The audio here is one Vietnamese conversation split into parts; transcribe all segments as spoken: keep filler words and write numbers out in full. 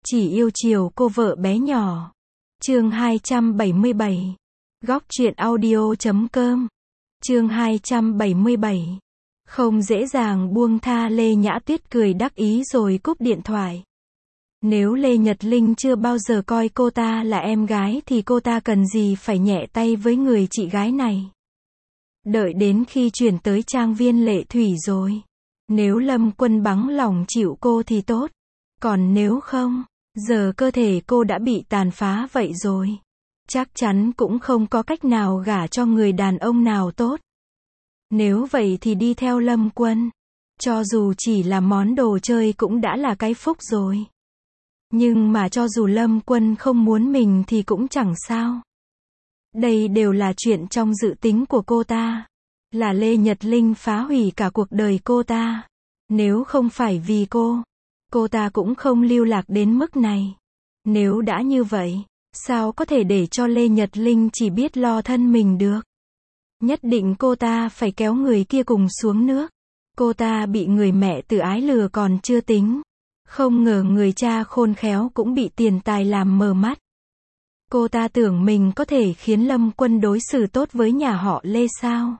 Chỉ yêu chiều cô vợ bé nhỏ. Chương hai trăm bảy mươi bảy. Góc truyện audio chấm com. Chương hai trăm bảy mươi bảy. Không dễ dàng buông tha. Lê Nhã Tuyết cười đắc ý rồi cúp điện thoại. Nếu Lê Nhật Linh chưa bao giờ coi cô ta là em gái thì cô ta cần gì phải nhẹ tay với người chị gái này. Đợi đến khi chuyển tới trang viên Lệ Thủy rồi. Nếu Lâm Quân bằng lòng chịu cô thì tốt. Còn nếu không, giờ cơ thể cô đã bị tàn phá vậy rồi. Chắc chắn cũng không có cách nào gả cho người đàn ông nào tốt. Nếu vậy thì đi theo Lâm Quân. Cho dù chỉ là món đồ chơi cũng đã là cái phúc rồi. Nhưng mà cho dù Lâm Quân không muốn mình thì cũng chẳng sao. Đây đều là chuyện trong dự tính của cô ta. Là Lê Nhật Linh phá hủy cả cuộc đời cô ta. Nếu không phải vì cô, cô ta cũng không lưu lạc đến mức này. Nếu đã như vậy, sao có thể để cho Lê Nhật Linh chỉ biết lo thân mình được? Nhất định cô ta phải kéo người kia cùng xuống nước. Cô ta bị người mẹ tự ái lừa còn chưa tính. Không ngờ người cha khôn khéo cũng bị tiền tài làm mờ mắt. Cô ta tưởng mình có thể khiến Lâm Quân đối xử tốt với nhà họ Lê sao?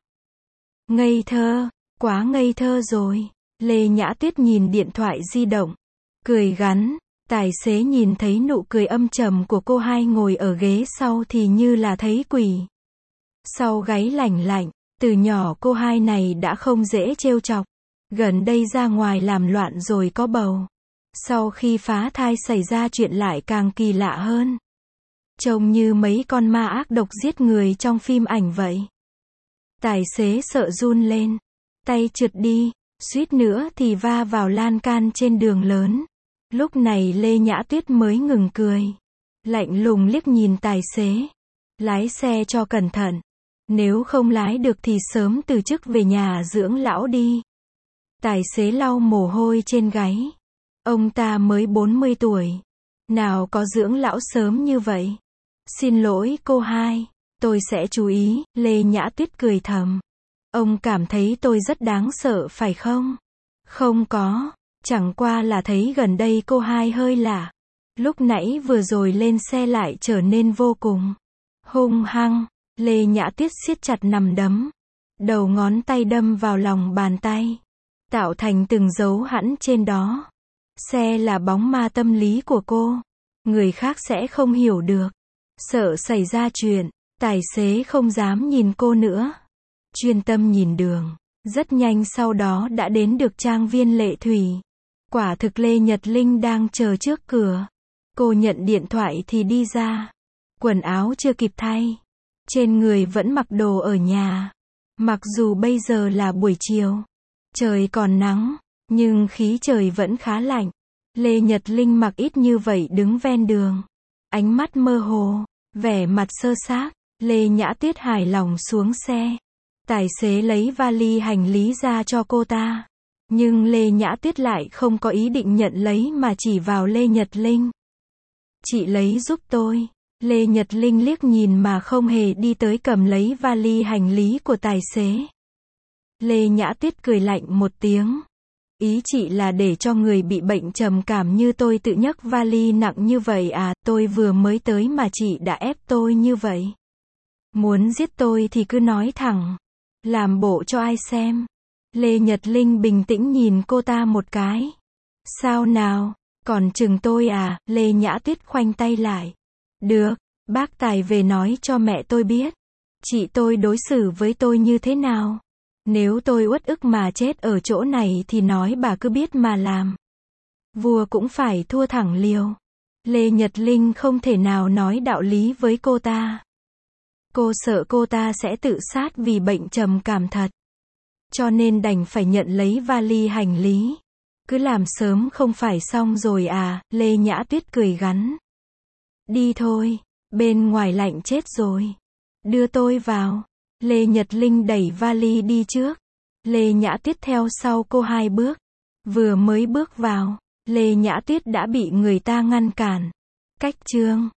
Ngây thơ, quá ngây thơ rồi. Lê Nhã Tuyết nhìn điện thoại di động, cười gắn. Tài xế nhìn thấy nụ cười âm trầm của cô hai ngồi ở ghế sau thì như là thấy quỷ. Sau gáy lạnh lạnh, từ nhỏ cô hai này đã không dễ trêu chọc. Gần đây ra ngoài làm loạn rồi có bầu. Sau khi phá thai xảy ra chuyện lại càng kỳ lạ hơn. Trông như mấy con ma ác độc giết người trong phim ảnh vậy. Tài xế sợ run lên, tay trượt đi, suýt nữa thì va vào lan can trên đường lớn. Lúc này Lê Nhã Tuyết mới ngừng cười. Lạnh lùng liếc nhìn tài xế. Lái xe cho cẩn thận. Nếu không lái được thì sớm từ chức về nhà dưỡng lão đi. Tài xế lau mồ hôi trên gáy. Ông ta mới bốn mươi tuổi. Nào có dưỡng lão sớm như vậy. Xin lỗi cô hai. Tôi sẽ chú ý. Lê Nhã Tuyết cười thầm. Ông cảm thấy tôi rất đáng sợ phải không? Không có. Chẳng qua là thấy gần đây cô hai hơi lạ. Lúc nãy vừa rồi lên xe lại trở nên vô cùng hung hăng. Lê Nhã Tuyết siết chặt nắm đấm. Đầu ngón tay đâm vào lòng bàn tay. Tạo thành từng dấu hẳn trên đó. Xe là bóng ma tâm lý của cô. Người khác sẽ không hiểu được. Sợ xảy ra chuyện, tài xế không dám nhìn cô nữa. Chuyên tâm nhìn đường. Rất nhanh sau đó đã đến được trang viên Lệ Thủy. Quả thực Lê Nhật Linh đang chờ trước cửa. Cô nhận điện thoại thì đi ra. Quần áo chưa kịp thay. Trên người vẫn mặc đồ ở nhà. Mặc dù bây giờ là buổi chiều. Trời còn nắng. Nhưng khí trời vẫn khá lạnh. Lê Nhật Linh mặc ít như vậy đứng ven đường. Ánh mắt mơ hồ. Vẻ mặt sơ xác. Lê Nhã Tuyết hài lòng xuống xe. Tài xế lấy vali hành lý ra cho cô ta. Nhưng Lê Nhã Tuyết lại không có ý định nhận lấy mà chỉ vào Lê Nhật Linh. Chị lấy giúp tôi. Lê Nhật Linh liếc nhìn mà không hề đi tới cầm lấy vali hành lý của tài xế. Lê Nhã Tuyết cười lạnh một tiếng. Ý chị là để cho người bị bệnh trầm cảm như tôi tự nhấc vali nặng như vậy à? Tôi vừa mới tới mà chị đã ép tôi như vậy. Muốn giết tôi thì cứ nói thẳng. Làm bộ cho ai xem. Lê Nhật Linh bình tĩnh nhìn cô ta một cái. Sao nào, còn chừng tôi à? Lê Nhã Tuyết khoanh tay lại. Được, bác Tài về nói cho mẹ tôi biết. Chị tôi đối xử với tôi như thế nào? Nếu tôi uất ức mà chết ở chỗ này thì nói bà cứ biết mà làm. Vua cũng phải thua thẳng liều. Lê Nhật Linh không thể nào nói đạo lý với cô ta. Cô sợ cô ta sẽ tự sát vì bệnh trầm cảm thật. Cho nên đành phải nhận lấy vali hành lý. Cứ làm sớm không phải xong rồi à? Lê Nhã Tuyết cười gắn. Đi thôi, bên ngoài lạnh chết rồi. Đưa tôi vào. Lê Nhật Linh đẩy vali đi trước. Lê Nhã Tuyết theo sau cô hai bước. Vừa mới bước vào, Lê Nhã Tuyết đã bị người ta ngăn cản. Cách chương